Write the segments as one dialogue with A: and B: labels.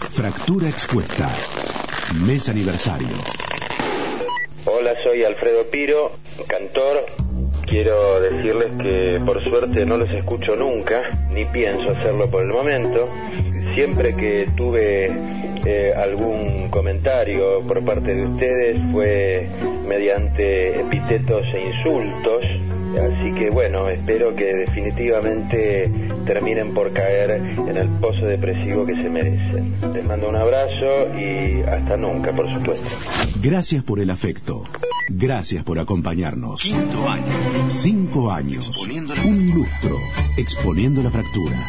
A: Fractura expuesta. Mes aniversario.
B: Hola, soy Alfredo Piro, cantor. Quiero decirles que por suerte no los escucho nunca, ni pienso hacerlo por el momento. Siempre que tuve algún comentario por parte de ustedes fue mediante epítetos e insultos. Así que bueno, espero que definitivamente terminen por caer en el pozo depresivo que se merecen. Les mando un abrazo y hasta nunca, por supuesto.
A: Gracias por el afecto. Gracias por acompañarnos.
C: 5 años.
A: 5 años. Un lustro. Exponiendo la fractura.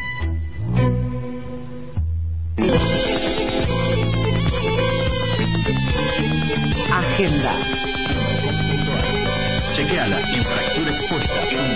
D: Agenda.
C: Chequeala en Fractura Expuesta.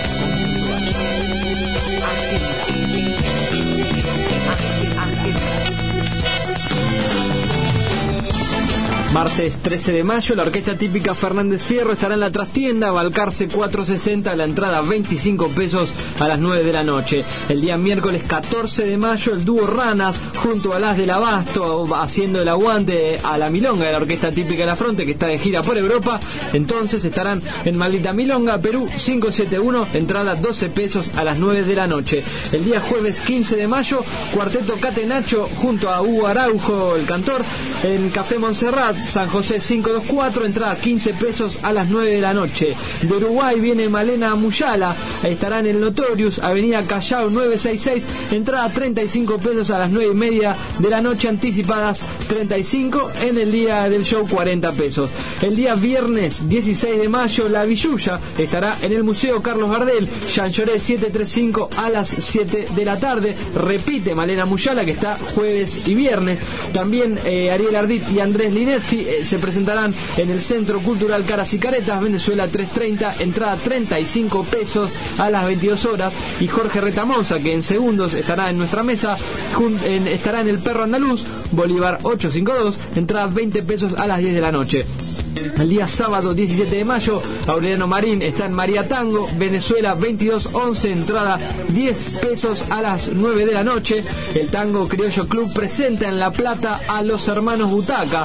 E: Martes 13 de mayo, la orquesta típica Fernández Fierro estará en la trastienda, Balcarce 460, la entrada 25 pesos a las 9 de la noche. El día miércoles 14 de mayo, el dúo Ranas, junto a Las del Abasto, haciendo el aguante a la milonga de la orquesta típica de La Fronte, que está de gira por Europa. Entonces estarán en Maldita Milonga, Perú 571, entrada 12 pesos a las 9 de la noche. El día jueves 15 de mayo, Cuarteto Catenacho, junto a Hugo Araujo, el cantor, en Café Montserrat, San José 524, entrada 15 pesos a las 9 de la noche. De Uruguay viene Malena Muyala, estará en el Notorious, Avenida Callao 966, entrada 35 pesos a las 9:30 de la noche, anticipadas 35, en el día del show 40 pesos. El día viernes 16 de mayo, La Villuya estará en el Museo Carlos Gardel, Jean Lloré 735 a las 7 de la tarde. Repite Malena Muyala, que está jueves y viernes. También Ariel Ardit y Andrés Linetsky se presentarán en el Centro Cultural Caras y Caretas, Venezuela 330, entrada 35 pesos a las 22 horas. Y Jorge Retamosa, que en segundos estará en nuestra mesa, estará en el Perro Andaluz, Bolívar 852, entrada 20 pesos a las 10 de la noche. El día sábado 17 de mayo, Aureliano Marín está en María Tango, Venezuela 2211, entrada 10 pesos a las 9 de la noche. El Tango Criollo Club presenta en La Plata a los hermanos Butaca.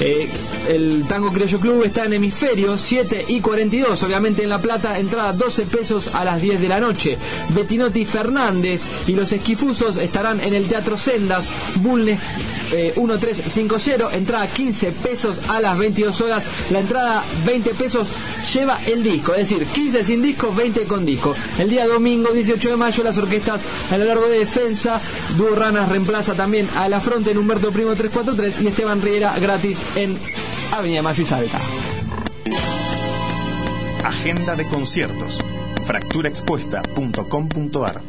E: El Tango Criollo Club está en Hemisferio 7 y 42, obviamente en La Plata, entrada 12 pesos a las 10 de la noche. Bettinotti Fernández y los Esquifusos estarán en el Teatro Sendas, Bulnes 1350, entrada 15 pesos a las 22 horas. La entrada 20 pesos lleva el disco, es decir, 15 sin disco, 20 con disco. El día domingo 18 de mayo, las orquestas a lo largo de Defensa, Dúo Ranas reemplaza también a La Fronte en Humberto Primo 343 y Esteban Riera gratis en Avenida Mayo y Salta.
C: Agenda de conciertos. Fracturaexpuesta.com.ar.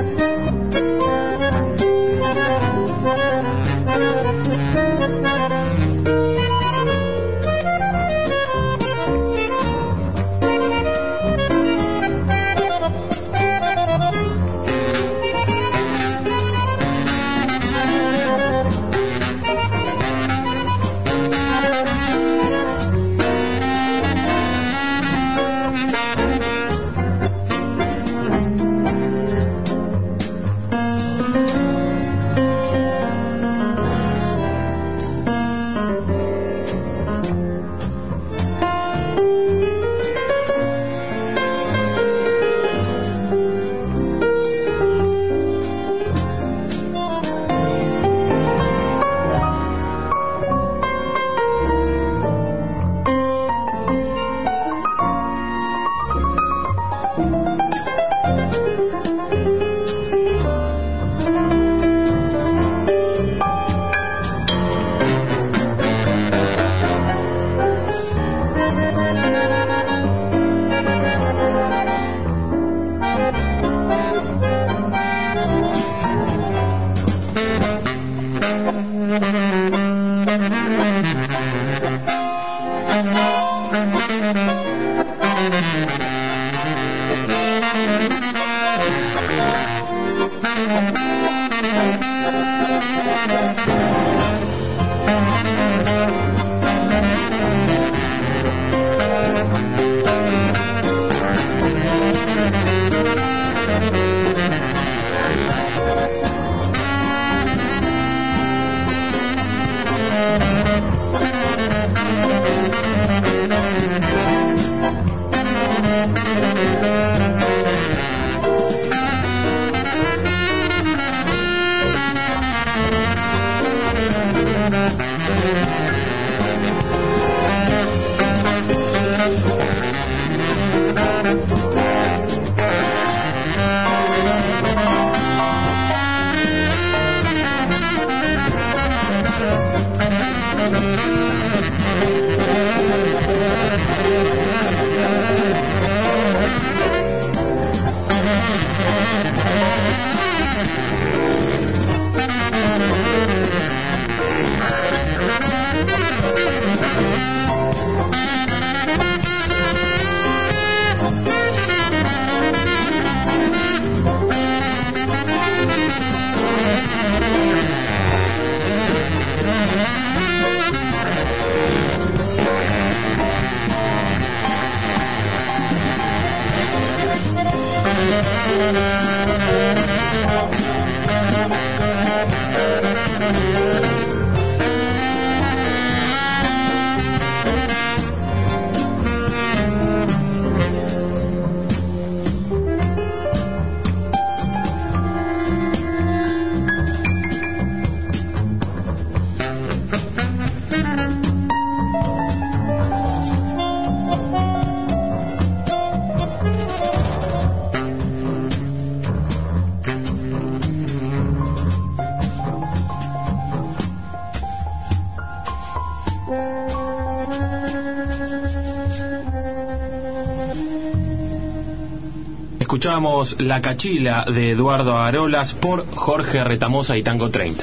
F: Escuchábamos La Cachila de Eduardo Arolas por Jorge Retamosa y Tango 30.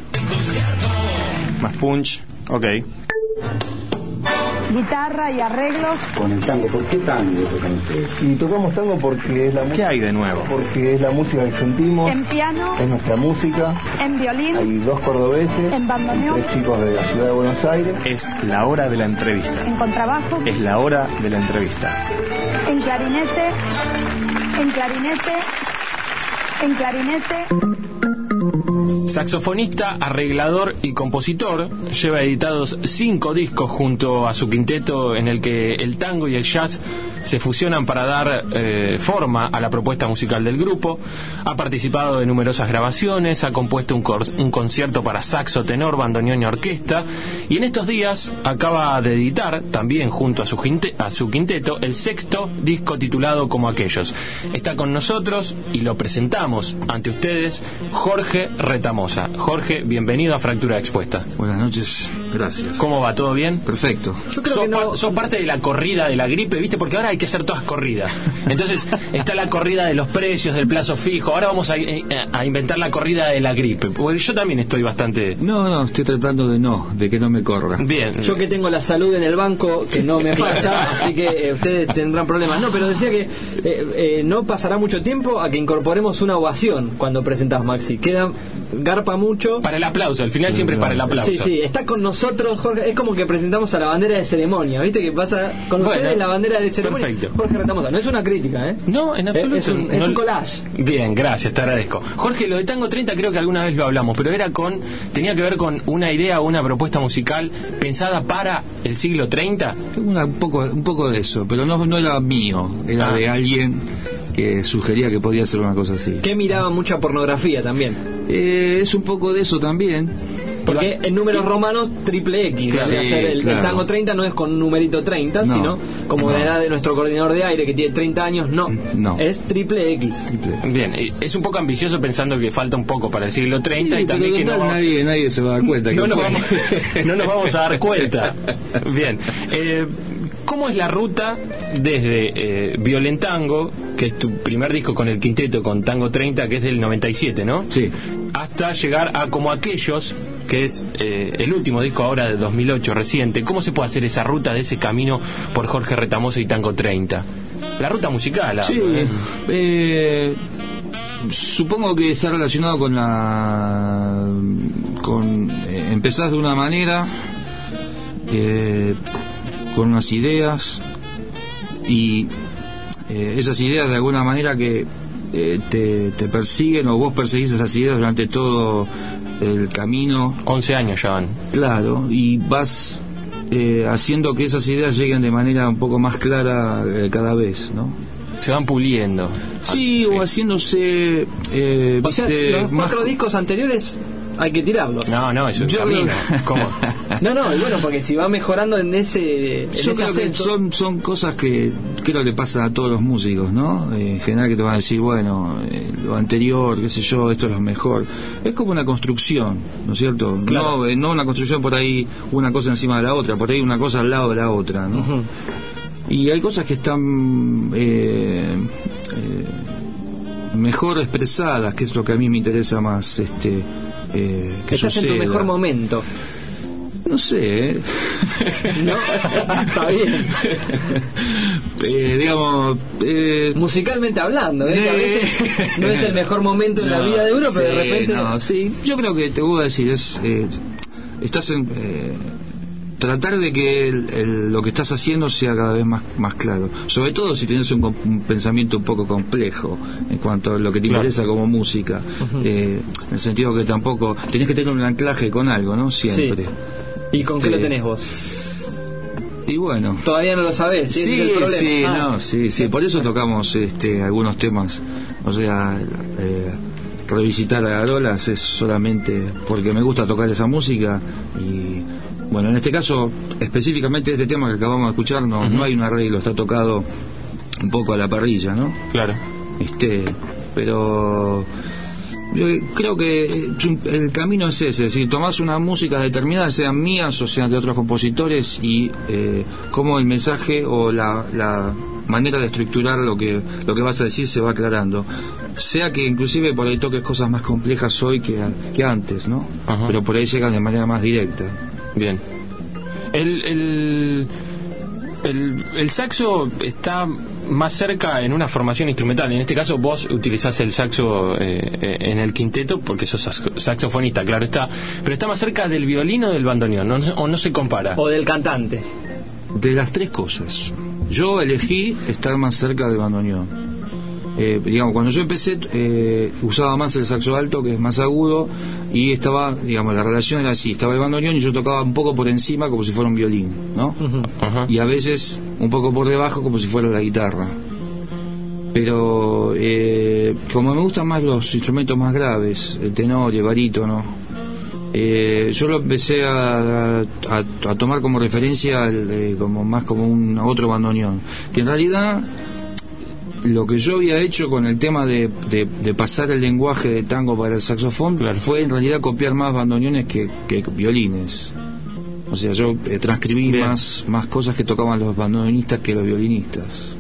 F: Más punch, ok.
G: Guitarra y arreglos.
H: Con el tango, ¿por qué tango tocan ustedes?
I: Y tocamos tango porque es la música.
F: ¿Qué hay de nuevo?
I: Porque es la música que sentimos.
G: En piano.
I: Es nuestra música.
G: En violín.
I: Hay 2 cordobeses.
G: En bandoneón.
I: 3 chicos de la ciudad de Buenos Aires.
F: Es la hora de la entrevista.
G: En contrabajo.
F: Es la hora de la entrevista.
G: En clarinete. En clarinete. En clarinete.
F: Saxofonista, arreglador y compositor, lleva editados 5 discos junto a su quinteto en el que el tango y el jazz se fusionan para dar forma a la propuesta musical del grupo. Ha participado de numerosas grabaciones, ha compuesto un concierto para saxo, tenor, bandoneón y orquesta, y en estos días acaba de editar, también junto a su quinteto, el 6º disco titulado Como Aquellos. Está con nosotros y lo presentamos ante ustedes, Jorge Retamosa. Jorge, bienvenido a Fractura Expuesta.
H: Buenas noches, gracias.
F: ¿Cómo va? ¿Todo bien?
H: Perfecto.
F: Sos parte de la corrida de la gripe, ¿viste? Porque ahora hay que hacer todas corridas. Entonces está la corrida de los precios, del plazo fijo. Ahora vamos a inventar la corrida de la gripe, porque yo también estoy bastante...
J: No, estoy tratando de que no me corra.
F: Bien.
E: Yo que tengo la salud en el banco, que no me falla, así que ustedes tendrán problemas. No, pero decía que no pasará mucho tiempo a que incorporemos una ovación cuando presentás, Maxi. Garpa mucho.
F: Para el aplauso, al final siempre es para el aplauso.
E: Sí, está con nosotros, Jorge. Es como que presentamos a la bandera de ceremonia, ¿viste? Que pasa con ustedes la bandera de ceremonia.
F: Perfecto.
E: Jorge Retamosa, no es una crítica, ¿eh?
F: No, en absoluto.
E: Es un collage.
F: Bien, gracias, te agradezco. Jorge, lo de Tango 30 creo que alguna vez lo hablamos, pero tenía que ver con una idea o una propuesta musical pensada para el siglo 30.
J: Un poco de eso, pero no era mío, era de alguien que sugería que podía ser una cosa así.
E: Que miraba mucha pornografía también.
J: Es un poco de eso también.
E: Porque en números romanos triple X,
J: claro,
E: el Tango 30 no es con numerito 30, sino como la edad de nuestro coordinador de aire que tiene 30 años, no. Es triple X.
F: Bien, es un poco ambicioso pensando que falta un poco para el siglo 30 y también que
J: nadie se va a dar cuenta.
F: No nos vamos a dar cuenta. Bien. ¿Cómo es la ruta desde Violentango, que es tu primer disco con el quinteto, con Tango 30, que es del 97, ¿no?
J: Sí.
F: Hasta llegar a Como Aquellos, que es el último disco ahora de 2008, reciente? ¿Cómo se puede hacer esa ruta de ese camino por Jorge Retamosa y Tango 30? La ruta musical.
J: Sí, supongo que está relacionado con empezás de una manera, con unas ideas, y esas ideas de alguna manera que te persiguen, o vos perseguís esas ideas durante todo el camino.
F: 11 años ya van.
J: Claro, y vas haciendo que esas ideas lleguen de manera un poco más clara cada vez, ¿no?
F: Se van puliendo.
J: Sí, o haciéndose...
E: o sea, los 4 discos anteriores hay que tirarlos.
F: No, es un camino. ¿Cómo?
E: No, y bueno, porque si va mejorando en ese...
J: Yo creo que son cosas que creo que le pasa a todos los músicos, ¿no? En general, que te van a decir, bueno, lo anterior, qué sé yo, esto es lo mejor. Es como una construcción, ¿no es cierto? Claro. No una construcción por ahí, una cosa encima de la otra, por ahí una cosa al lado de la otra, ¿no? Uh-huh. Y hay cosas que están mejor expresadas, que es lo que a mí me interesa más, que
E: estás en tu mejor momento.
J: No sé,
E: no, está bien.
J: Digamos,
E: musicalmente hablando, que a veces no es el mejor momento en la vida de uno, pero de repente...
J: Sí, yo creo que te voy a decir, estás en... tratar de que lo que estás haciendo sea cada vez más claro, sobre todo si tienes un pensamiento un poco complejo en cuanto a lo que te interesa como música. Uh-huh. En el sentido que tampoco tenés que tener un anclaje con algo, ¿no? Siempre.
E: Sí. ¿Y con qué lo tenés vos?
J: Y bueno,
E: todavía no lo sabés.
J: Sí, por eso tocamos algunos temas, o sea, revisitar a Garolas es solamente porque me gusta tocar esa música. Y bueno, en este caso, específicamente este tema que acabamos de escuchar, no hay un arreglo, está tocado un poco a la parrilla, ¿no?
F: Claro.
J: Pero yo creo que el camino es ese, es decir, tomás unas músicas determinadas, sean mías o sean de otros compositores, y cómo el mensaje o la manera de estructurar lo que vas a decir se va aclarando. Sea que inclusive por ahí toques cosas más complejas hoy que antes, ¿no? Uh-huh. Pero por ahí llegan de manera más directa.
F: Bien. El saxo está más cerca en una formación instrumental. En este caso vos utilizás el saxo en el quinteto porque sos saxofonista, claro está. Pero está más cerca del violín o del bandoneón, o no se compara.
E: O del cantante.
J: De las tres cosas. Yo elegí estar más cerca del bandoneón. Digamos, cuando yo empecé usaba más el saxo alto, que es más agudo, y estaba, digamos, la relación era así, estaba el bandoneón y yo tocaba un poco por encima como si fuera un violín, ¿no? Uh-huh. Uh-huh. Y a veces un poco por debajo como si fuera la guitarra. Pero como me gustan más los instrumentos más graves, el tenor, el barítono, yo lo empecé a tomar como referencia como más como un otro bandoneón, que en realidad lo que yo había hecho con el tema de pasar el lenguaje de tango para el saxofón, claro, fue en realidad copiar más bandoneones que violines. O sea, yo transcribí más cosas que tocaban los bandoneonistas que los violinistas.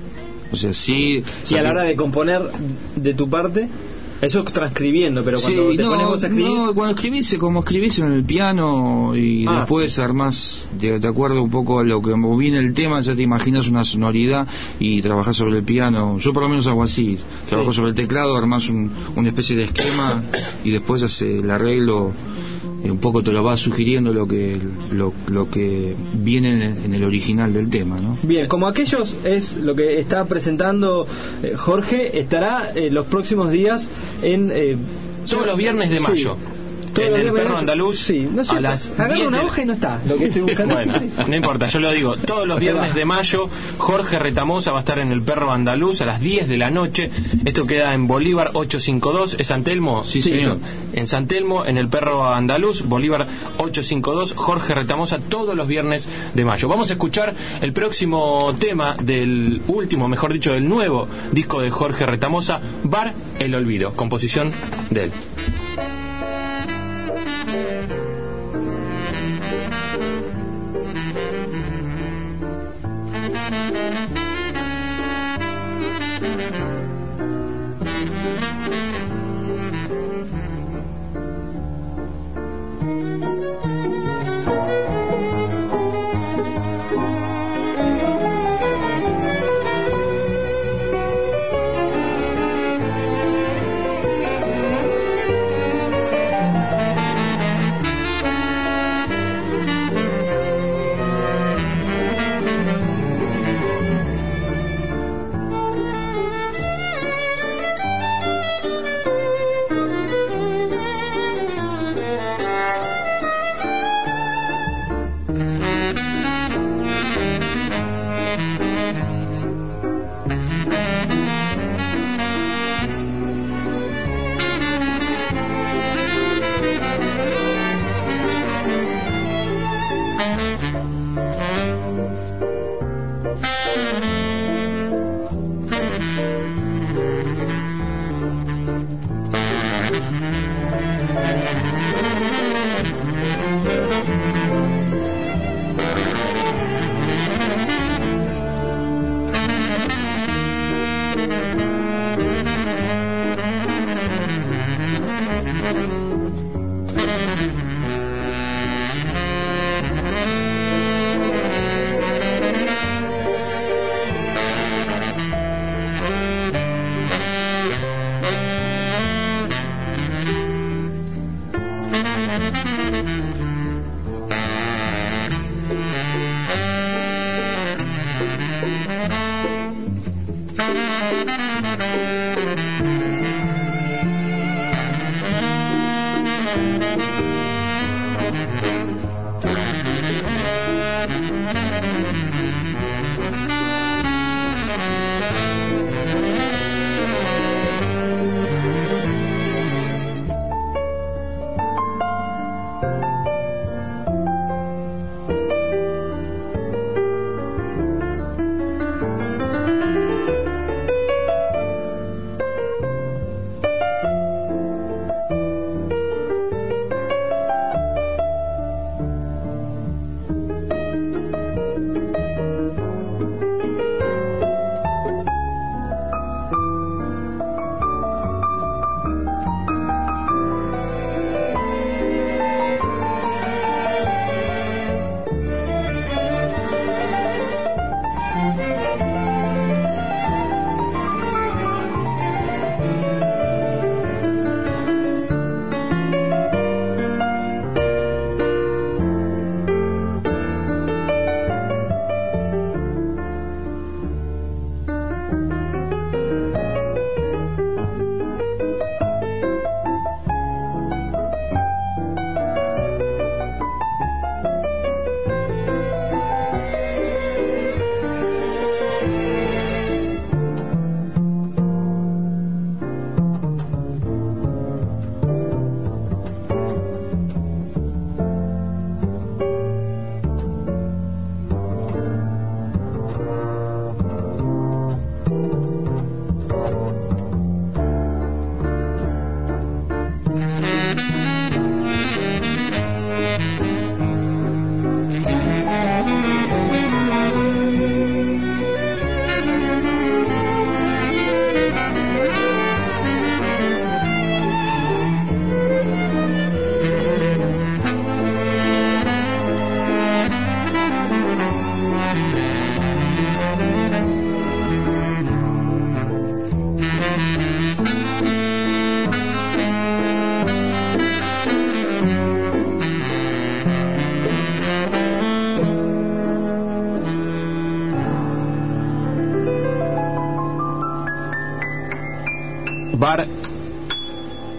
J: O sea, sí.
E: Y a la hora de componer de tu parte, eso transcribiendo, pero cuando te pones vos a escribir.
J: No, cuando escribís, como escribís en el piano y después armás, de acuerdo un poco a lo que viene el tema, ya te imaginas una sonoridad y trabajás sobre el piano. Yo por lo menos hago así, trabajo sobre el teclado, armás una especie de esquema y después hace el arreglo. Un poco te lo va sugiriendo lo que viene en el original del tema, ¿no?
E: Bien, como aquellos es lo que está presentando Jorge, estará los próximos días en
F: todos los viernes de mayo. En el Perro Andaluz,
E: sí, no sé,
F: a las
E: agarra
F: 10
E: una hoja y no está lo que estoy buscando.
F: Bueno, no importa, yo lo digo, todos los viernes de mayo Jorge Retamosa va a estar en el Perro Andaluz a las 10 de la noche. Esto queda en Bolívar 852, ¿es San Telmo?
J: Sí, señor.
F: En San Telmo, en el Perro Andaluz, Bolívar 852, Jorge Retamosa, todos los viernes de mayo. Vamos a escuchar el próximo tema del último, mejor dicho, del nuevo disco de Jorge Retamosa, Bar El Olvido, composición de él.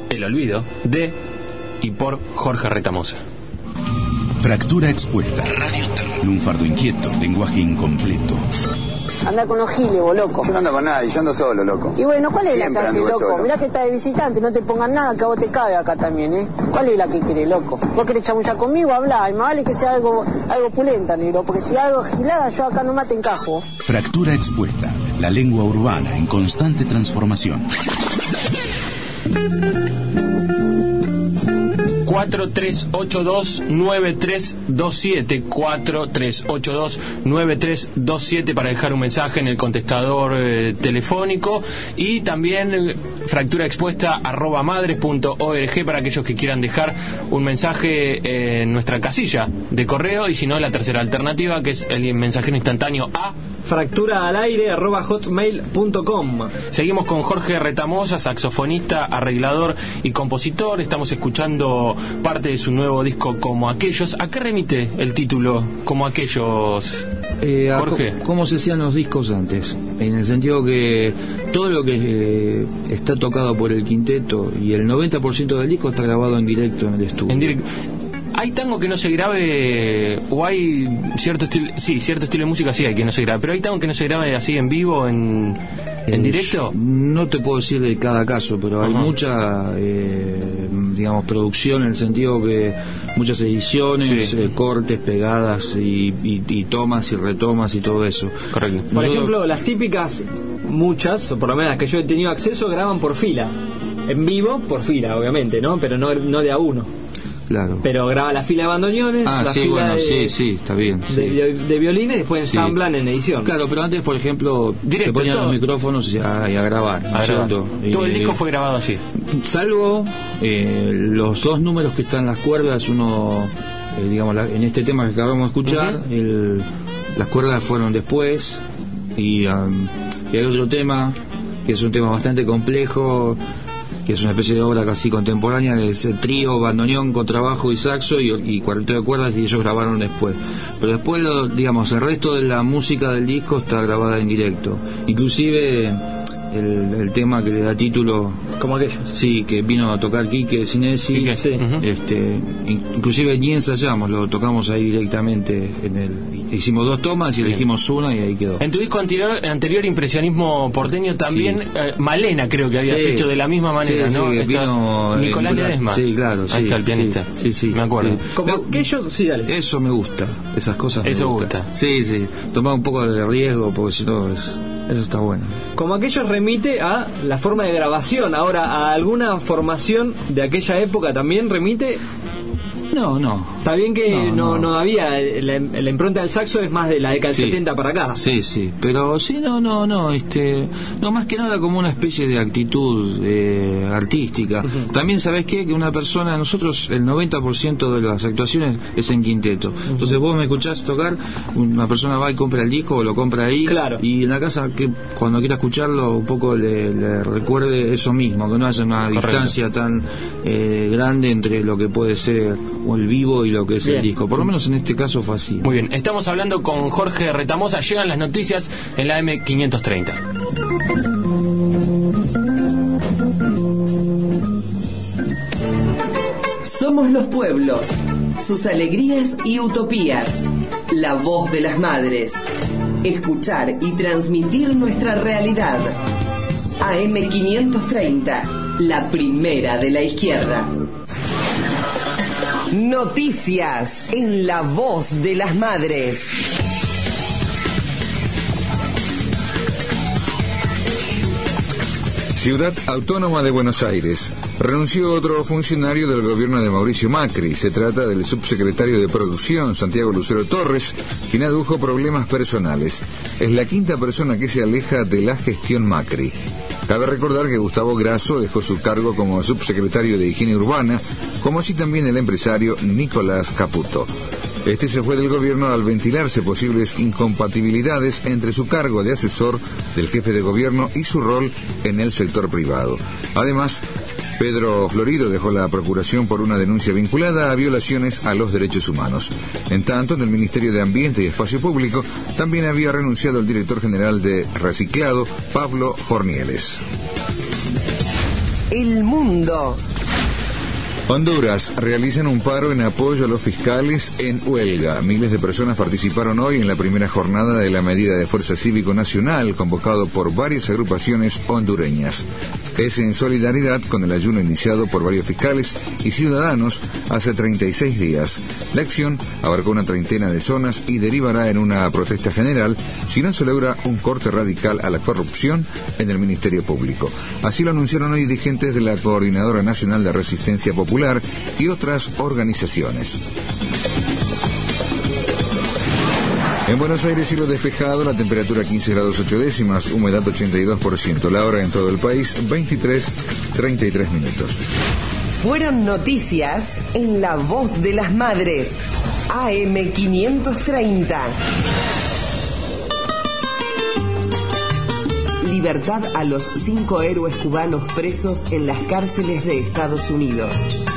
F: El olvido de y por Jorge Retamosa.
A: Fractura expuesta. Radio Lunfardo inquieto, lenguaje incompleto.
K: Anda con los giles, vos, loco.
L: Yo no ando con nadie, yo ando solo, loco.
K: Y bueno, ¿cuál es
L: Siempre
K: la que hace, loco?
L: solo.
K: Mirá que está de visitante, no te pongan nada, que a vos te cabe acá también, ¿eh? ¿Cuál es la que querés, loco? ¿Vos querés chamullar conmigo? Hablá, y más vale que sea algo pulenta, negro, porque si algo gilada, yo acá nomás te encajo.
A: Fractura expuesta. La lengua urbana en constante transformación.
F: 4382-9327 4382-9327 para dejar un mensaje en el contestador telefónico, y también fracturaexpuesta@madres.org para aquellos que quieran dejar un mensaje en nuestra casilla de correo, y si no, la tercera alternativa, que es el mensajero instantáneo a
E: fracturaaalaire@hotmail.com.
F: Seguimos con Jorge Retamosa, saxofonista, arreglador y compositor. Estamos escuchando parte de su nuevo disco, Como Aquellos. ¿A qué remite el título Como Aquellos, Jorge?
J: ¿Cómo se hacían los discos antes? En el sentido que todo lo que está tocado por el quinteto y el 90% del disco está grabado en directo en el estudio.
F: En directo. ¿Hay tango que no se grabe, o hay cierto estilo? Sí, cierto estilo de música sí hay que no se grabe, pero ¿hay tango que no se grabe así en vivo, en directo?
J: No te puedo decir de cada caso, pero hay mucha, producción, en el sentido que muchas ediciones, cortes, pegadas y tomas y retomas y todo eso.
F: Correcto.
E: Por ejemplo, las típicas, muchas, o por lo menos las que yo he tenido acceso, graban por fila. En vivo, por fila, obviamente, ¿no? Pero no de a uno.
J: Claro.
E: Pero graba la fila de bandoneones, la
J: sí,
E: fila
J: bueno, sí, está bien.
E: De violines, y después ensamblan en edición.
J: Claro, pero antes, por ejemplo,
F: directo,
J: se ponían
F: todo,
J: los micrófonos y a grabar.
F: Todo el disco fue grabado así.
J: Salvo los dos números que están en las cuerdas, uno, en este tema que acabamos de escuchar, las cuerdas fueron después, y hay otro tema, que es un tema bastante complejo, que es una especie de obra casi contemporánea, que es el trío, bandoneón, contrabajo y saxo y cuarteto de cuerdas, y ellos grabaron después. Pero después, el resto de la música del disco está grabada en directo. Inclusive el tema que le da título,
E: Como Aquellos.
J: Sí, que vino a tocar Quique Sinesi.
E: Sí.
J: Inclusive ni ensayamos, lo tocamos ahí directamente hicimos dos tomas y elegimos una y ahí quedó.
F: En tu disco anterior Impresionismo Porteño, también Malena creo que habías hecho de la misma manera,
J: sí,
F: ¿no?
J: Sí, vino
F: Nicolás Ledesma.
J: Sí, claro.
F: Ahí está el pianista.
J: Sí.
F: Me acuerdo.
E: Como Aquellos, sí, dale.
J: Eso me gusta, esas cosas me
F: gusta.
J: Sí, tomar un poco de riesgo, porque si no eso está bueno.
E: Como Aquellos remite a la forma de grabación. Ahora, ¿a alguna formación de aquella época también remite?
J: No.
E: Está bien que no había, la impronta del saxo es más de la década del 70 para acá.
J: Sí, pero sí, no, más que nada como una especie de actitud artística. También, ¿sabés qué? Que una persona, nosotros el 90% de las actuaciones es en quinteto. Entonces vos me escuchás tocar, una persona va y compra el disco o lo compra ahí, y en la casa, que cuando quiera escucharlo un poco le recuerde eso mismo, que no haya una distancia tan grande entre lo que puede ser o el vivo y lo que es el disco. Por lo menos en este caso fue así.
F: Muy bien, estamos hablando con Jorge Retamosa. Llegan las noticias en la M530.
D: Somos los pueblos, sus alegrías y utopías. La voz de las madres. Escuchar y transmitir nuestra realidad. AM530, la primera de la izquierda. Noticias en La Voz de las Madres.
M: Ciudad Autónoma de Buenos Aires. Renunció otro funcionario del gobierno de Mauricio Macri. Se trata del subsecretario de Producción, Santiago Lucero Torres, quien adujo problemas personales. Es la quinta persona que se aleja de la gestión Macri. Cabe recordar que Gustavo Grasso dejó su cargo como subsecretario de Higiene Urbana, como así también el empresario Nicolás Caputo. Este se fue del gobierno al ventilarse posibles incompatibilidades entre su cargo de asesor del jefe de gobierno y su rol en el sector privado. Además, Pedro Florido dejó la procuración por una denuncia vinculada a violaciones a los derechos humanos. En tanto, en el Ministerio de Ambiente y Espacio Público también había renunciado el director general de Reciclado, Pablo Fornieles.
D: El mundo
M: Honduras realizan un paro en apoyo a los fiscales en huelga. Miles de personas participaron hoy en la primera jornada de la medida de fuerza cívico nacional convocado por varias agrupaciones hondureñas. Es en solidaridad con el ayuno iniciado por varios fiscales y ciudadanos hace 36 días. La acción abarcó una treintena de zonas y derivará en una protesta general si no se logra un corte radical a la corrupción en el Ministerio Público. Así lo anunciaron hoy dirigentes de la Coordinadora Nacional de Resistencia Popular y otras organizaciones. En Buenos Aires, cielo despejado, la temperatura 15 grados 8 décimas, humedad 82%, la hora en todo el país 23:33 minutos.
D: Fueron noticias en La Voz de las Madres, AM530. Libertad a los 5 héroes cubanos presos en las cárceles de Estados Unidos.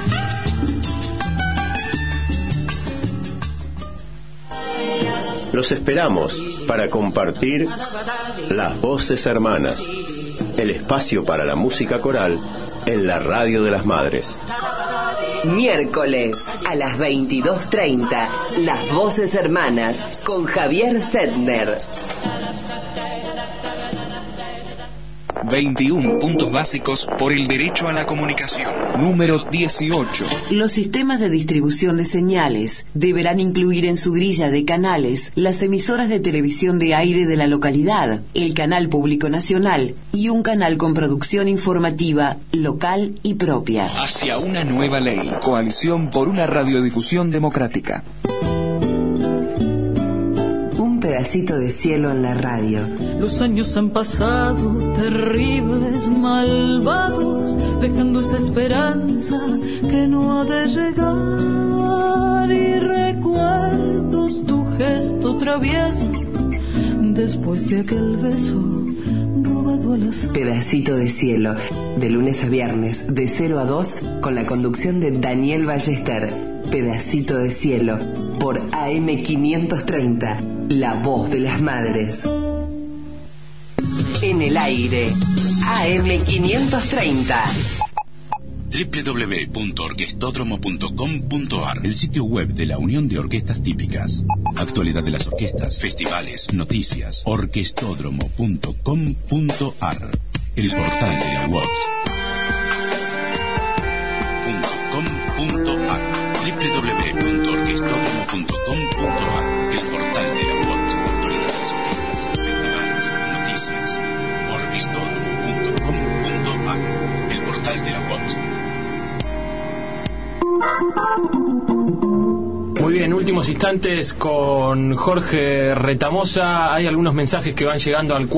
N: Los esperamos para compartir Las Voces Hermanas, el espacio para la música coral en la Radio de las Madres.
D: Miércoles a las 22:30, Las Voces Hermanas con Javier Sedner.
O: 21 puntos básicos por el derecho a la comunicación. Número 18.
P: Los sistemas de distribución de señales deberán incluir en su grilla de canales las emisoras de televisión de aire de la localidad, el canal público nacional y un canal con producción informativa local y propia.
O: Hacia una nueva ley. Coalición por una radiodifusión democrática.
D: Un pedacito de cielo en la radio.
Q: Los años han pasado, terribles, malvados, dejando esa esperanza que no ha de llegar. Y recuerdo tu gesto travieso, después de aquel beso robado al azar.
D: Pedacito de cielo, de lunes a viernes, de 0 a 2, con la conducción de Daniel Ballester. Pedacito de cielo, por AM530, La Voz de las Madres. En el aire, AM530.
A: www.orquestódromo.com.ar, el sitio web de la Unión de Orquestas Típicas. Actualidad de las orquestas, festivales, noticias. Orquestódromo.com.ar, el portal de la UOT. .com.ar, www.orquestódromo.com.ar, el portal de la UOT. Actualidad de las orquestas, festivales, noticias. Orquestódromo.com.ar, el portal de la UOT.
F: Muy bien, últimos instantes con Jorge Retamosa. Hay algunos mensajes que van llegando al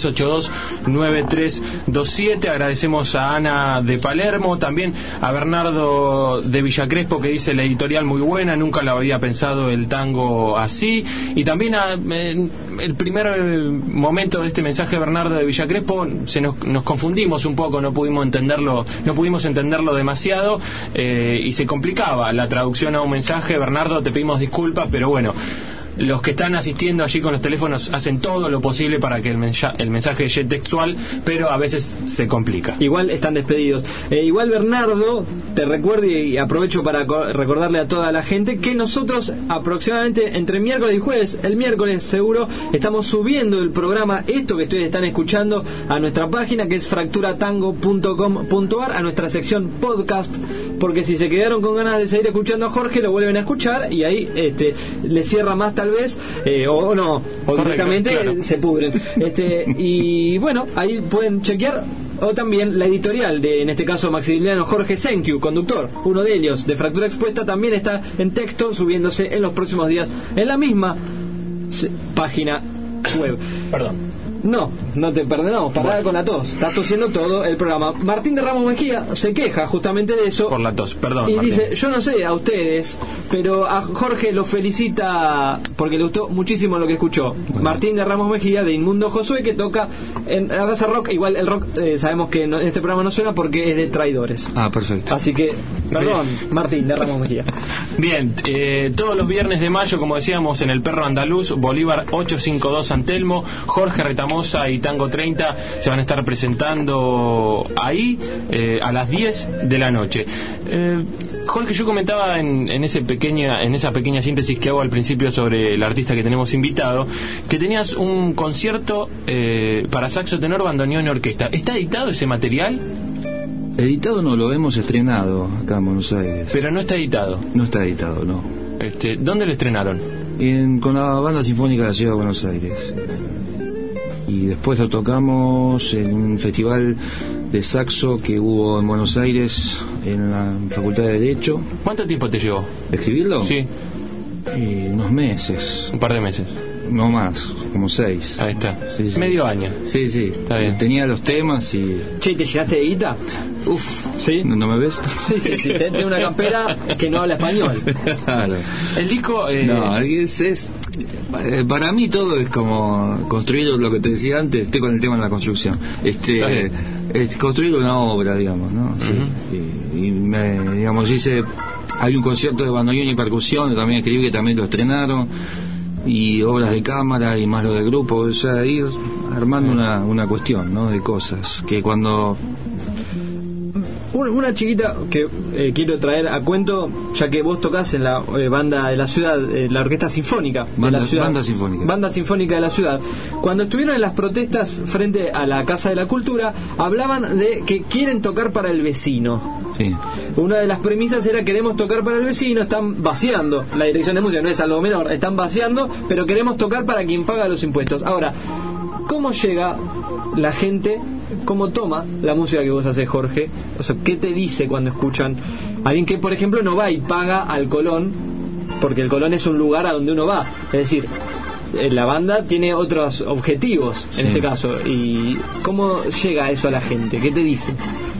F: 4382-9327. Agradecemos a Ana de Palermo, también a Bernardo de Villa Crespo, que dice: la editorial muy buena, nunca lo había pensado el tango así. Y también el primer momento de este mensaje de Bernardo de Villa Crespo nos confundimos un poco, no pudimos entenderlo demasiado, y se complicaba la traducción a un mensaje. Bernardo, te pedimos disculpas, pero bueno, los que están asistiendo allí con los teléfonos hacen todo lo posible para que el mensaje llegue textual, pero a veces se complica.
E: Igual están despedidos. Igual, Bernardo, te recuerdo y aprovecho para recordarle a toda la gente que nosotros aproximadamente entre miércoles y jueves, el miércoles seguro, estamos subiendo el programa, esto que ustedes están escuchando, a nuestra página, que es fracturatango.com.ar, a nuestra sección podcast, porque si se quedaron con ganas de seguir escuchando a Jorge, lo vuelven a escuchar y ahí le cierra más tal vez, o no, o directamente, claro, se pudren. Y bueno, ahí pueden chequear. O también la editorial de, en este caso, Maximiliano Jorge Senkiu, conductor, uno de ellos, de Fractura Expuesta, también está en texto, subiéndose en los próximos días en la misma página web.
F: Perdón.
E: No te perdonamos, pará con la tos. Estás tosiendo todo el programa. Martín de Ramos Mejía se queja justamente de eso.
F: Por la tos, perdón.
E: Y
F: Martín
E: dice: yo no sé a ustedes, pero a Jorge lo felicita porque le gustó muchísimo lo que escuchó. Bueno. Martín de Ramos Mejía, de Inmundo Josué, que toca en la raza rock. Igual el rock sabemos que en este programa no suena porque es de Traidores.
J: Ah, perfecto.
E: Así que Perdón, Martín, de Ramos Mejía.
F: Bien, todos los viernes de mayo, como decíamos, en el Perro Andaluz, Bolívar 852 San Telmo, Jorge Retamosa y Tango 30 se van a estar presentando ahí a las 10 de la noche. Jorge, yo comentaba en esa pequeña síntesis que hago al principio sobre el artista que tenemos invitado, que tenías un concierto para saxo, tenor, bandoneón y orquesta. ¿Está editado ese material?
J: Editado no, lo hemos estrenado acá en Buenos Aires.
F: Pero no está editado.
J: No está editado, no.
F: ¿Dónde lo estrenaron?
J: Con la Banda Sinfónica de la Ciudad de Buenos Aires. Y después lo tocamos en un festival de saxo que hubo en Buenos Aires, en la Facultad de Derecho.
F: ¿Cuánto tiempo te llevó?
J: ¿Escribirlo?
F: Sí.
J: Unos meses.
F: Un par de meses.
J: No más, como 6.
F: Ahí está.
J: Sí, sí.
F: Medio año.
J: Sí,
F: está bien.
J: Tenía los temas y...
E: Che, ¿te llenaste de guita?
J: Uf,
E: ¿sí?
J: ¿No me ves?
E: Sí. Tenés una campera que no habla español.
J: Claro.
F: El disco...
J: No, para mí todo es como construir lo que te decía antes. Estoy con el tema de la construcción. Es construir una obra, digamos, ¿no? Sí. Digamos, hay un concierto de bandoneón y percusión, también escribí, que también lo estrenaron, y obras de cámara y más lo del grupo, o sea, ir armando una cuestión, ¿no? De cosas que cuando...
E: Una chiquita que quiero traer a cuento, ya que vos tocás en la banda de la ciudad, la Orquesta Sinfónica de la ciudad. Banda Sinfónica de la ciudad. Cuando estuvieron en las protestas frente a la Casa de la Cultura, hablaban de que quieren tocar para el vecino.
J: Sí.
E: Una de las premisas era: queremos tocar para el vecino, están vaciando la dirección de música, no es algo menor, están vaciando, pero queremos tocar para quien paga los impuestos. Ahora, ¿cómo llega la gente, cómo toma la música que vos haces, Jorge? O sea, ¿qué te dice cuando escuchan a alguien que, por ejemplo, no va y paga al Colón? Porque el Colón es un lugar a donde uno va. Es decir, la banda tiene otros objetivos en este caso. ¿Y cómo llega eso a la gente? ¿Qué te dice?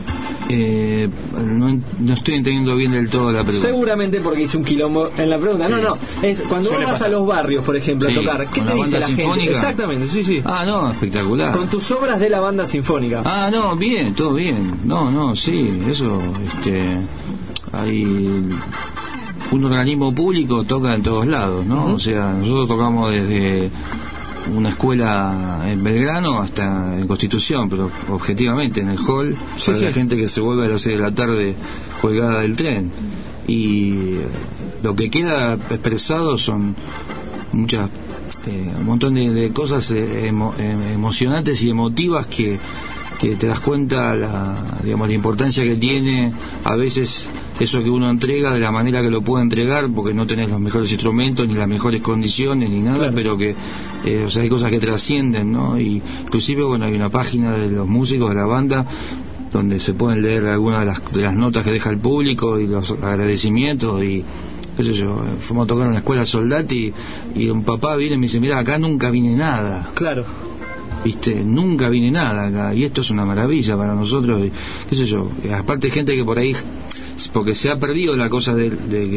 J: No estoy entendiendo bien del todo la pregunta.
E: Seguramente porque hice un quilombo en la pregunta. Sí. No, es cuando vos vas a los barrios, por ejemplo, a tocar, ¿qué te dice la gente? Exactamente, sí.
J: Ah, no, espectacular.
E: Con tus obras de la banda sinfónica.
J: Ah, no, bien, todo bien. No, sí, eso, hay un organismo público, toca en todos lados, ¿no? O sea, nosotros tocamos desde una escuela en Belgrano hasta en Constitución, pero objetivamente en el hall, para la gente que se vuelve a las 6 de la tarde colgada del tren. Y lo que queda expresado son muchas un montón de cosas emocionantes y emotivas que te das cuenta la importancia que tiene a veces eso que uno entrega, de la manera que lo puede entregar, porque no tenés los mejores instrumentos ni las mejores condiciones ni nada, pero que hay cosas que trascienden, ¿no? Y inclusive hay una página de los músicos de la banda donde se pueden leer algunas de las notas que deja el público y los agradecimientos. Y qué sé yo, fuimos a tocar en la escuela Soldati y un papá viene y me dice: mira, acá nunca vine nada.
E: Claro.
J: Nunca vine nada acá, y esto es una maravilla para nosotros. Y, qué sé yo, aparte gente que por ahí, porque se ha perdido la cosa de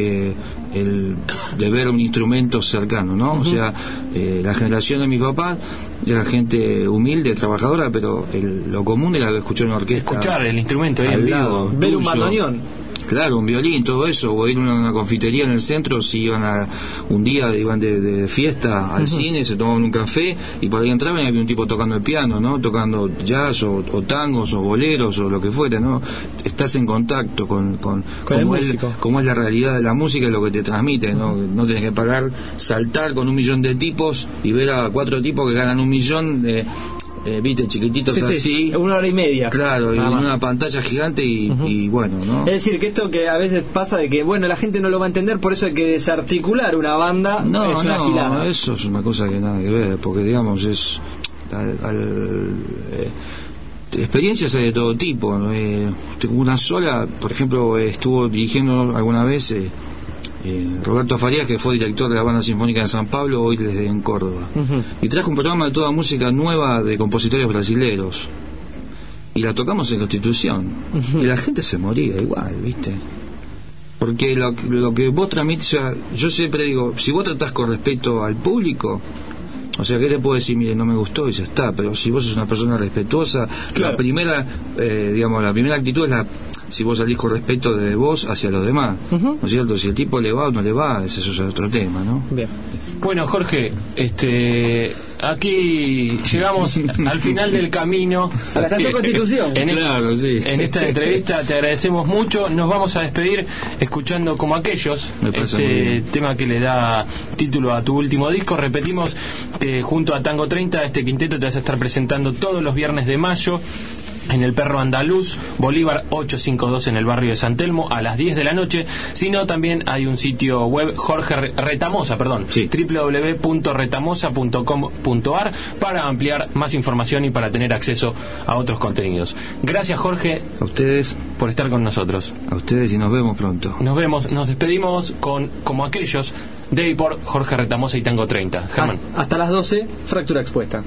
J: ver un instrumento cercano, ¿no? O sea, la generación de mi papá era gente humilde, trabajadora, pero lo común era escuchar una orquesta,
F: escuchar el instrumento ahí en vivo,
E: ver un bandoneón.
J: Claro, un violín, todo eso, o ir a una confitería en el centro, si iban un día iban de fiesta al cine, se tomaban un café y por ahí entraban y había un tipo tocando el piano, ¿no? Tocando jazz o tangos o boleros o lo que fuera, ¿no? Estás en contacto con cómo es la realidad de la música y lo que te transmite, ¿no? No tenés que pagar, saltar con 1 millón de tipos y ver a 4 tipos que ganan 1 millón viste, chiquititos así,
E: 1 hora y media,
J: claro, y en una pantalla gigante y bueno, ¿no?
E: Es decir, que esto que a veces pasa de que la gente no lo va a entender, por eso hay que desarticular una banda.
J: No,
E: es una gilada.
J: Eso es una cosa que nada que ver, porque digamos es experiencias hay de todo tipo, ¿no? Una sola, por ejemplo, estuvo dirigiendo alguna vez Roberto Farías, que fue director de la Banda Sinfónica de San Pablo, hoy desde en Córdoba, y trajo un programa de toda música nueva de compositores brasileros y la tocamos en Constitución y la gente se moría igual, ¿viste? Porque lo que vos transmites, yo siempre digo, si vos tratás con respeto al público, o sea, ¿qué te puedo decir? Mire, no me gustó y ya está, pero si vos sos una persona respetuosa, claro. La primera actitud es si vos salís con respeto de vos hacia los demás, ¿no es cierto? Si el tipo le va o no le va, eso es otro tema, ¿no?
E: Bien.
F: Bueno, Jorge, aquí llegamos al final del camino.
E: A la estación Constitución.
J: Claro, sí.
F: En esta entrevista te agradecemos mucho. Nos vamos a despedir escuchando Como Aquellos, este tema que le da título a tu último disco. Repetimos que junto a Tango 30, este quinteto te vas a estar presentando todos los viernes de mayo en el Perro Andaluz, Bolívar 852, en el barrio de San Telmo, a las 10 de la noche. Sino también hay un sitio web, www.retamosa.com.ar, para ampliar más información y para tener acceso a otros contenidos. Gracias, Jorge,
J: a ustedes
F: por estar con nosotros.
J: A ustedes, y nos vemos pronto.
F: Nos despedimos con Como Aquellos, de y por Jorge Retamosa y Tango 30. Germán.
E: Hasta las 12, Fractura Expuesta.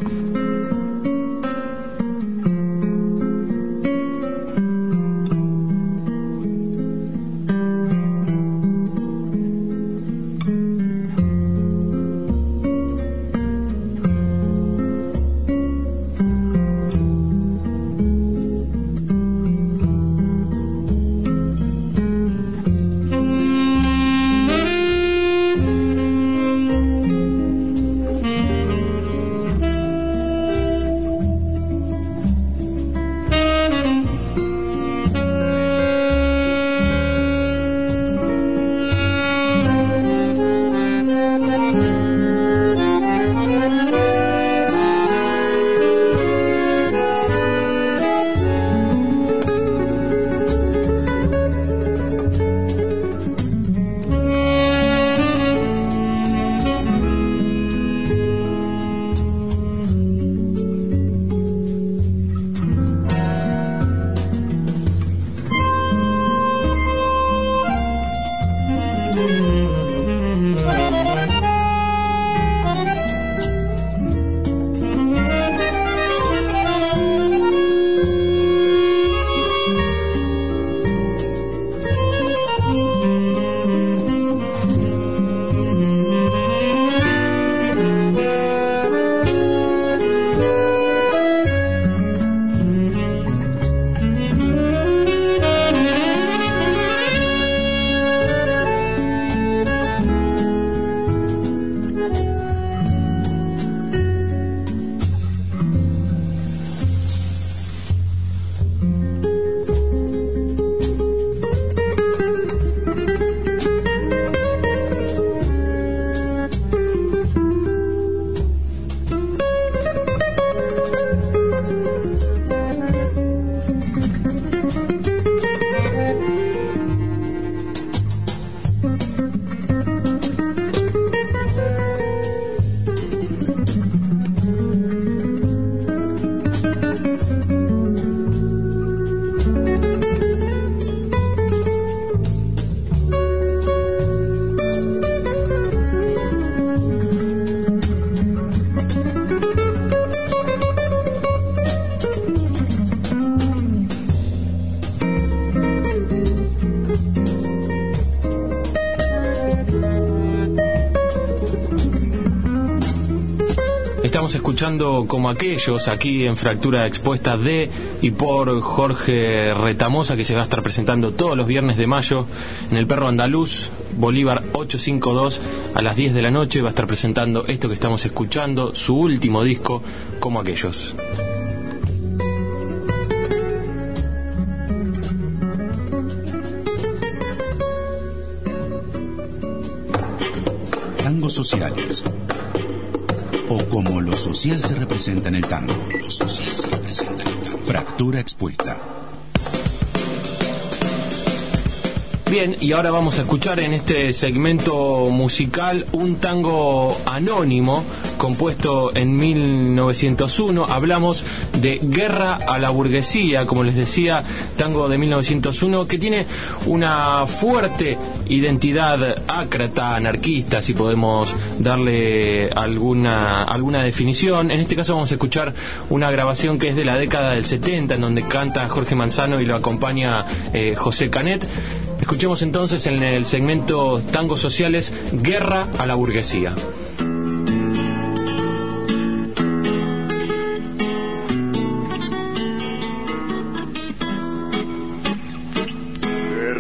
F: Estamos escuchando Como Aquellos, aquí en Fractura Expuesta, de y por Jorge Retamosa, que se va a estar presentando todos los viernes de mayo en el Perro Andaluz, Bolívar 852, a las 10 de la noche. Va a estar presentando esto que estamos escuchando, su último disco, Como Aquellos.
A: Tangos sociales, o como lo social se representa en el tango. Fractura Expuesta.
F: Bien, y ahora vamos a escuchar en este segmento musical un tango anónimo compuesto en 1901. Hablamos de Guerra a la Burguesía, como les decía, tango de 1901 que tiene una fuerte identidad ácrata, anarquista, si podemos darle alguna definición. En este caso vamos a escuchar una grabación que es de la década del 70, en donde canta Jorge Manzano y lo acompaña José Canet. Escuchemos entonces en el segmento Tangos Sociales, Guerra a la Burguesía.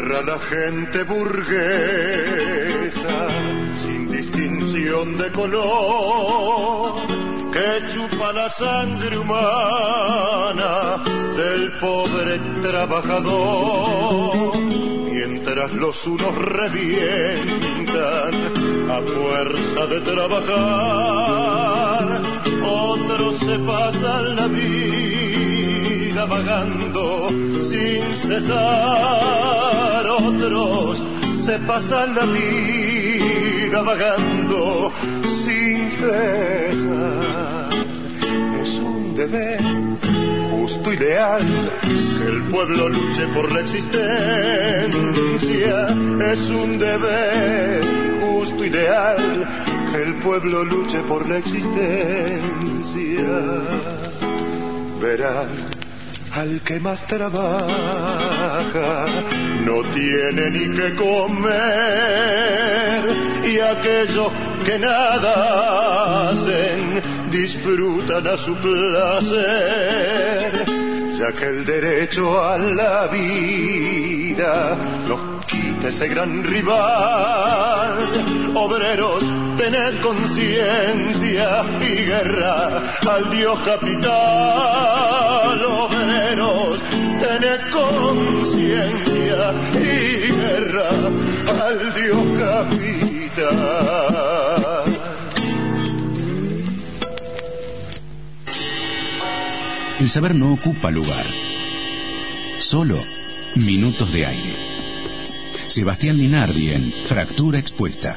R: honra la gente burguesa, sin distinción de color, que chupa la sangre humana del pobre trabajador, mientras los unos revientan a fuerza de trabajar, otros se pasan la vida vagando sin cesar, otros se pasan la vida vagando sin cesar. Es un deber justo y leal que el pueblo luche por la existencia. Es un deber justo y leal que el pueblo luche por la existencia. Verán al que más trabaja, no tiene ni que comer, y aquellos que nada hacen disfrutan a su placer, ya que el derecho a la vida nos quita ese gran rival. Obreros, tened conciencia y guerra al Dios capital. Obreros, tened conciencia y guerra al Dios capital.
O: El saber no ocupa lugar, solo minutos de aire. Sebastián Linardi en Fractura Expuesta.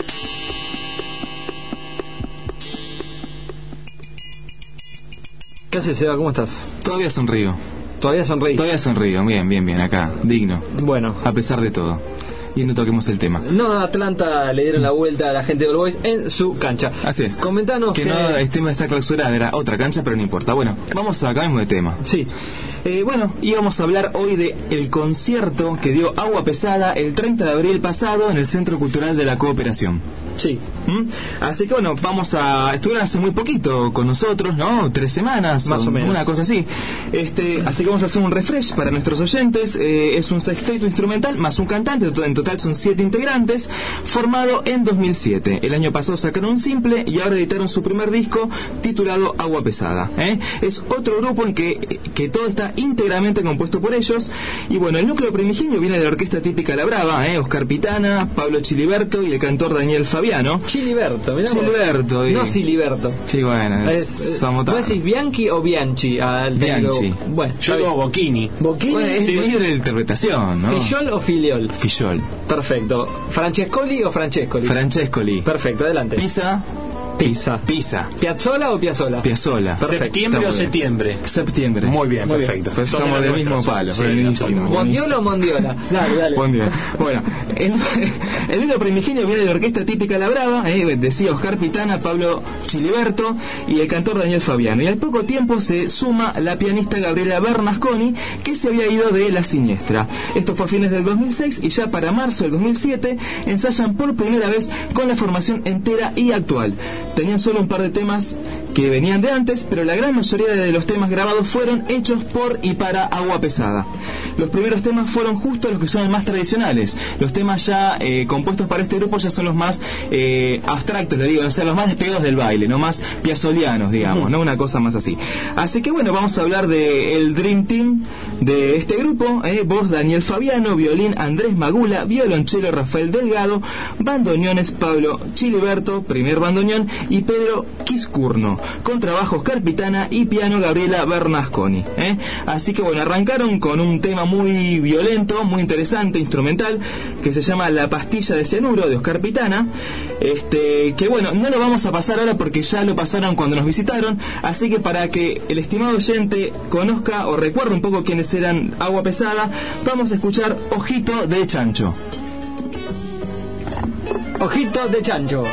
E: ¿Qué haces, Seba? ¿Cómo estás?
J: Todavía sonrío.
E: ¿Todavía sonreís?
J: Todavía sonrío, bien, acá, digno.
E: Bueno.
J: A pesar de todo. Y no toquemos el tema.
E: No, Atlanta le dieron la vuelta a la gente de All Boys en su cancha.
J: Así es.
E: Comentanos
J: que... no, el tema de esta clausura era otra cancha, pero no importa. Bueno, vamos a cambiar de tema.
E: Sí.
J: Bueno, íbamos a hablar hoy de el concierto que dio Agua Pesada el 30 de abril pasado en el Centro Cultural de la Cooperación.
E: Sí.
J: Así que bueno, estuvieron hace muy poquito con nosotros, ¿no? 3 semanas,
E: más o menos,
J: una cosa así. Así que vamos a hacer un refresh para nuestros oyentes. Es un sexteto instrumental más un cantante, en total son 7 integrantes, formado en 2007. El año pasado sacaron un simple y ahora editaron su primer disco titulado Agua Pesada. Es otro grupo en que todo está íntegramente compuesto por ellos. Y bueno, el núcleo primigenio viene de la orquesta típica La Brava, Oscar Pitana, Pablo Chiliberto y el cantor Daniel Fabiano.
E: Chiliberto, mirá.
J: Chiliberto.
E: No Siliberto.
J: Sí, bueno.
E: ¿Vos decís Bianchi o Bianchi?
J: Bianchi.
E: Bueno,
F: yo digo Bocchini.
E: ¿Bocchini?
J: Bueno, es libre de interpretación, ¿no?
E: ¿Fillol o Filiol?
J: Fillol.
E: Perfecto. ¿Francescoli o Francescoli?
J: Francescoli.
E: Perfecto, adelante.
J: Pisa.
E: ¿Piazzolla o Piazzolla?
J: Piazzolla.
F: ¿Septiembre o septiembre?
J: Septiembre.
F: Muy bien, perfecto.
J: Pues somos del mismo palo.
F: Sí,
J: buenísimo.
E: ¿Mondiola o Mondiola? Dale.
J: Bueno, el núcleo primigenio viene de la orquesta típica La Brava, decía Oscar Pitana, Pablo Chiliberto y el cantor Daniel Fabiano. Y al poco tiempo se suma la pianista Gabriela Bernasconi, que se había ido de La Siniestra. Esto fue a fines del 2006 y ya para marzo del 2007 ensayan por primera vez con la formación entera y actual. Tenían solo un par de temas que venían de antes, pero la gran mayoría de los temas grabados fueron hechos por y para Agua Pesada. Los primeros temas fueron justo los que son más tradicionales. Los temas ya compuestos para este grupo ya son los más abstractos, le digo, o sea, los más despegados del baile, no más piazzolianos, digamos, ¿no? Una cosa más así. Así que bueno, vamos a hablar del Dream Team de este grupo. Voz Daniel Fabiano, violín Andrés Magula, violonchelo Rafael Delgado, bandoneones Pablo Chiliberto, primer bandoneón, y Pedro Quiscurno, contrabajo Oscar Pitana y piano Gabriela Bernasconi. Así que bueno, arrancaron con un tema muy violento, muy interesante, instrumental, que se llama La Pastilla de Cianuro de Oscar Pitana, que bueno, no lo vamos a pasar ahora porque ya lo pasaron cuando nos visitaron, así que para que el estimado oyente conozca o recuerde un poco quiénes eran Agua Pesada, vamos a escuchar Ojito de Chancho.
E: Ojito de Chancho.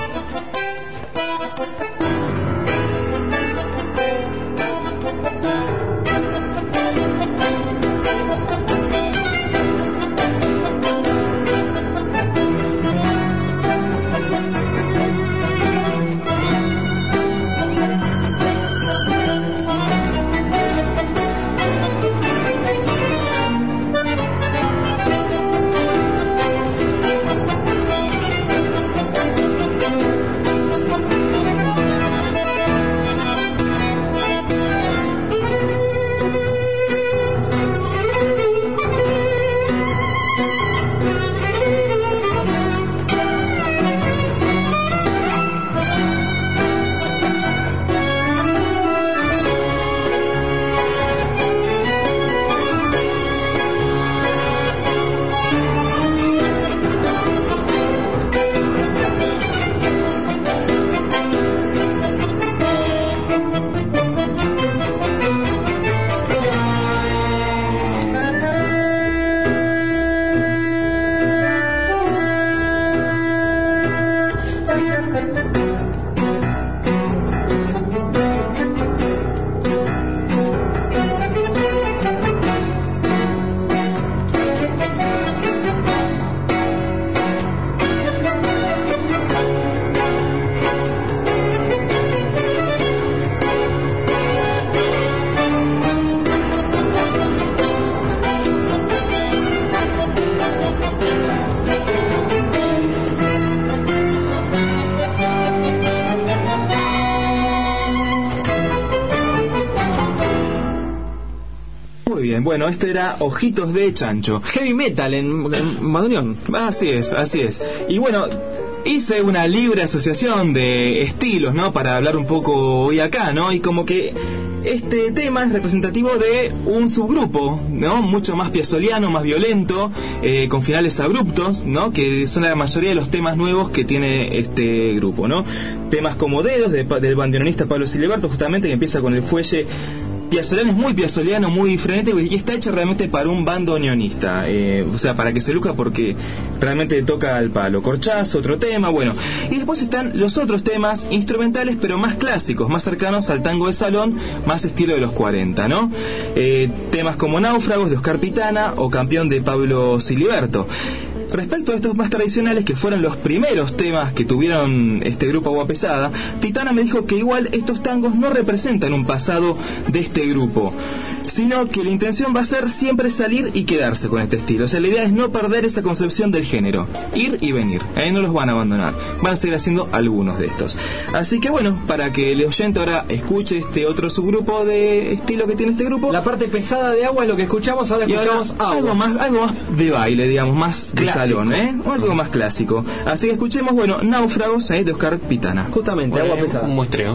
S: Bueno, este era Ojitos de Chancho.
E: Heavy metal en bandoneón.
S: Así es. Y bueno, hice una libre asociación de estilos, ¿no? Para hablar un poco hoy acá, ¿no? Y como que este tema es representativo de un subgrupo, ¿no? Mucho más piazzoliano, más violento, con finales abruptos, ¿no? Que son la mayoría de los temas nuevos que tiene este grupo, ¿no? Temas como Dedos, del bandoneonista Pablo Siliberto, justamente, que empieza con el fuelle piazzoliano, es muy piazzoliano, muy frenético, y está hecho realmente para un bandoneonista, o sea, para que se luzca, porque realmente toca al palo. Corchazo, otro tema, bueno. Y después están los otros temas instrumentales, pero más clásicos, más cercanos al tango de salón, más estilo de los 40, ¿no? Temas como Náufragos de Oscar Pitana o Campeón de Pablo Siliberto. Respecto a estos más tradicionales, que fueron los primeros temas que tuvieron este grupo Agua Pesada, Pitana me dijo que igual estos tangos no representan un pasado de este grupo, sino que la intención va a ser siempre salir y quedarse con este estilo. O sea, la idea es no perder esa concepción del género, ir y venir, no los van a abandonar, van a seguir haciendo algunos de estos. Así que bueno, para que el oyente ahora escuche este otro subgrupo de estilo que tiene este grupo.
E: La parte pesada de Agua es lo que escuchamos, ahora escuchamos
S: algo más de baile, digamos, más clásico. Salón, algo más clásico. Así que escuchemos, bueno, Náufragos, de Oscar Pitana.
E: Justamente, Agua Pesada.
F: Un muestreo.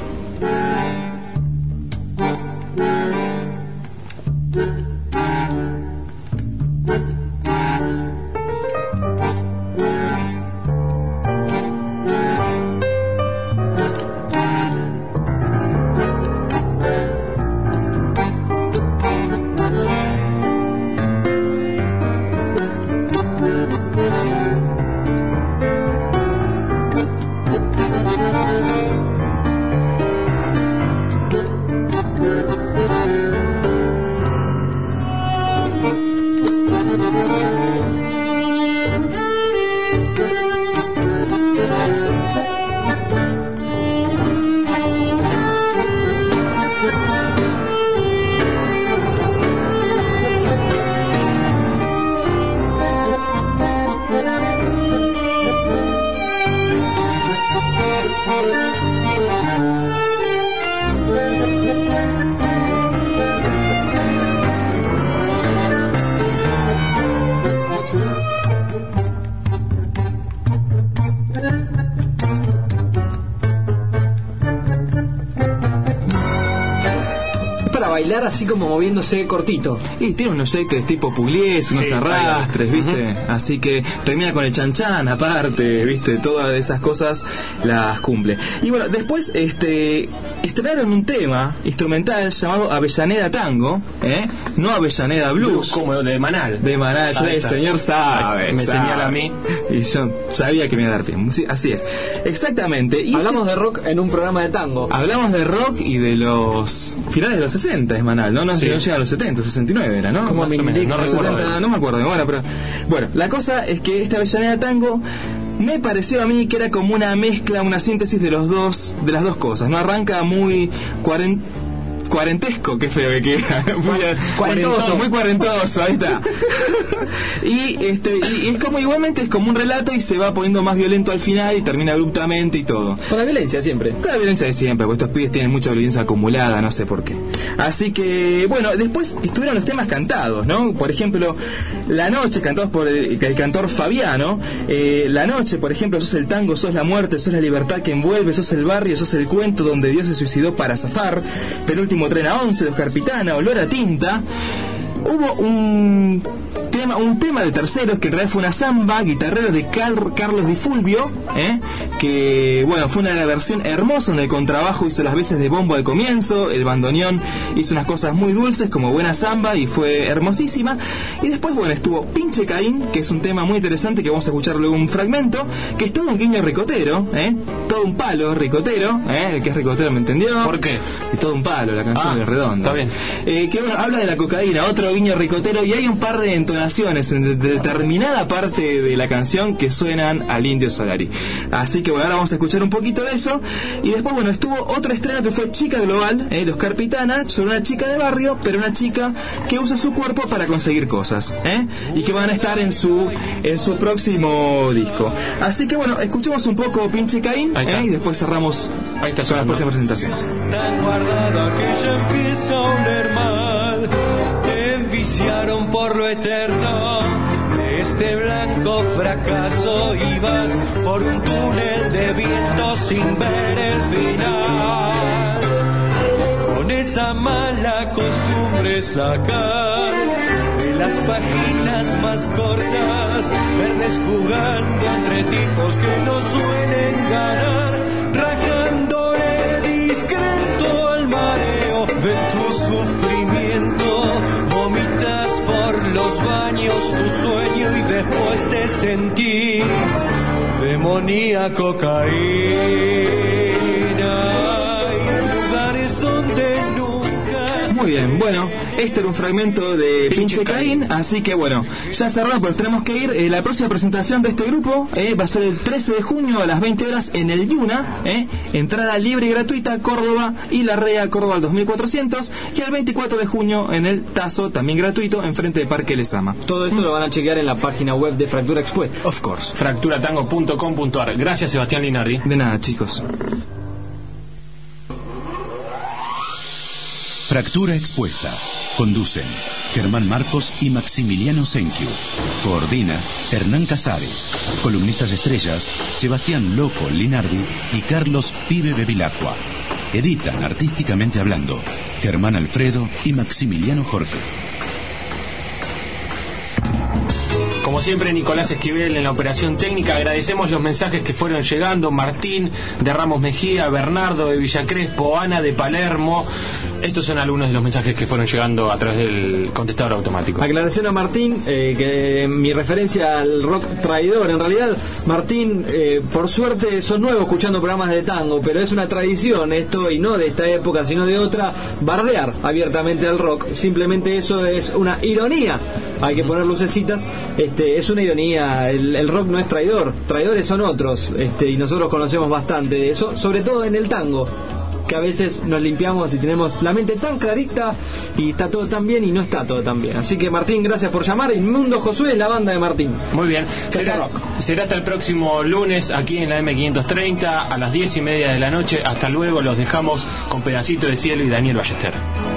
E: Bailar así como moviéndose cortito.
S: Y tiene unos shakers tipo Pugliese, unos arrastres, ¿viste? Así que termina con el chan-chan aparte, ¿viste? Todas esas cosas las cumple. Y bueno, después estrenaron un tema instrumental llamado Avellaneda Tango, no Avellaneda Blues.
F: Como de Manal.
S: De Manal, el señor sabe, me señala a mí y yo sabía que me iba a dar tiempo. Sí, así es. Exactamente. Y
E: hablamos de rock en un programa de tango.
S: Hablamos de rock y de los finales de los 60 es Manal, ¿no? No llega a los 70, 69 era, ¿no?
E: Como
S: más o menos,
F: no recuerdo.
S: No me acuerdo, bueno, la cosa es que esta Avellaneda Tango me pareció a mí que era como una mezcla, una síntesis de las dos cosas, ¿no? Arranca muy cuarentesco, qué feo que queda. Muy cuarentoso, ahí está. y es como, igualmente es como un relato y se va poniendo más violento al final y termina abruptamente y todo.
E: Con la violencia siempre.
S: Con la violencia de siempre, porque estos pibes tienen mucha violencia acumulada, no sé por qué. Así que, bueno, después estuvieron los temas cantados, ¿no? Por ejemplo, La Noche, cantados por el cantor Fabiano. La Noche, por ejemplo, sos el tango, sos la muerte, sos la libertad que envuelve, sos el barrio, sos el cuento donde Dios se suicidó para zafar. Penúltimo Tren a 11 de Oscar Pitana, Olor a Tinta. Hubo un tema de terceros que en realidad fue una samba guitarrera de Carlos Di Fulvio, que bueno, fue una versión hermosa, donde el contrabajo hizo las veces de bombo al comienzo, el bandoneón hizo unas cosas muy dulces como buena samba y fue hermosísima. Y después, bueno, estuvo Pinche Caín, que es un tema muy interesante que vamos a escuchar luego un fragmento, que es todo un guiño ricotero, todo un palo ricotero, el que es ricotero me entendió.
F: ¿Por qué?
S: Es todo un palo, la canción de Redondo.
F: Está bien.
S: Que bueno, habla de la cocaína, otro guiño ricotero, y hay un par de entonaciones en determinada parte de la canción que suenan al Indio Solari. Así que bueno, ahora vamos a escuchar un poquito de eso. Y después, bueno, estuvo otro estreno que fue Chica Global, de Oscar Pitana, sobre una chica de barrio, pero una chica que usa su cuerpo para conseguir cosas, y que van a estar en su próximo disco. Así que bueno, escuchemos un poco Pinche Caín, y después cerramos con las próximas presentaciones.
R: Tan guardada que ya empieza a oler mal. Te
T: anunciaron por lo eterno de este blanco fracaso y vas por un túnel de viento sin ver el final, con esa mala costumbre sacar de las pajitas más cortas, verdes jugando entre tipos que no suelen ganar, rajándole discreto al mareo de tu sufrimiento, vomitas por los baños tu sueño y después te sentís demoníaco cocaína, y lugares donde
S: Muy bien, bueno, este era un fragmento de Pinche Caín, así que bueno, ya cerramos, pero tenemos que ir. La próxima presentación de este grupo va a ser el 13 de junio a las 20 horas en el Yuna, entrada libre y gratuita, Córdoba y Larrea, Córdoba al 2400, y el 24 de junio en el Tazo, también gratuito, enfrente de Parque Lezama.
E: Todo esto lo van a chequear en la página web de Fractura Expuesta.
S: Of course.
F: Fracturatango.com.ar. Gracias, Sebastián Linardi.
S: De nada, chicos.
O: Fractura Expuesta. Conducen Germán Marcos y Maximiliano Senkiu. Coordina Hernán Casares. Columnistas estrellas Sebastián Loco Linardi y Carlos Pibe Bevilacqua. Editan artísticamente hablando Germán Alfredo y Maximiliano Jorge.
F: Como siempre, Nicolás Esquivel en la operación técnica. Agradecemos los mensajes que fueron llegando. Martín de Ramos Mejía, Bernardo de Villa Crespo, Ana de Palermo. Estos son algunos de los mensajes que fueron llegando a través del contestador automático.
E: Aclaración a Martín, que mi referencia al rock traidor. En realidad, Martín, por suerte sos nuevo escuchando programas de tango, pero es una tradición esto, y no de esta época, sino de otra, bardear abiertamente al rock. Simplemente eso es una ironía. Hay que poner lucecitas. Es una ironía. El rock no es traidor. Traidores son otros. Y nosotros conocemos bastante de eso, sobre todo en el tango, que a veces nos limpiamos y tenemos la mente tan clarita y está todo tan bien y no está todo tan bien. Así que Martín, gracias por llamar. Inmundo Josué es la banda de Martín.
F: Muy bien, será hasta el próximo lunes aquí en la M530 a las 10:30 de la noche. Hasta luego, los dejamos con Pedacito de Cielo y Daniel Ballester.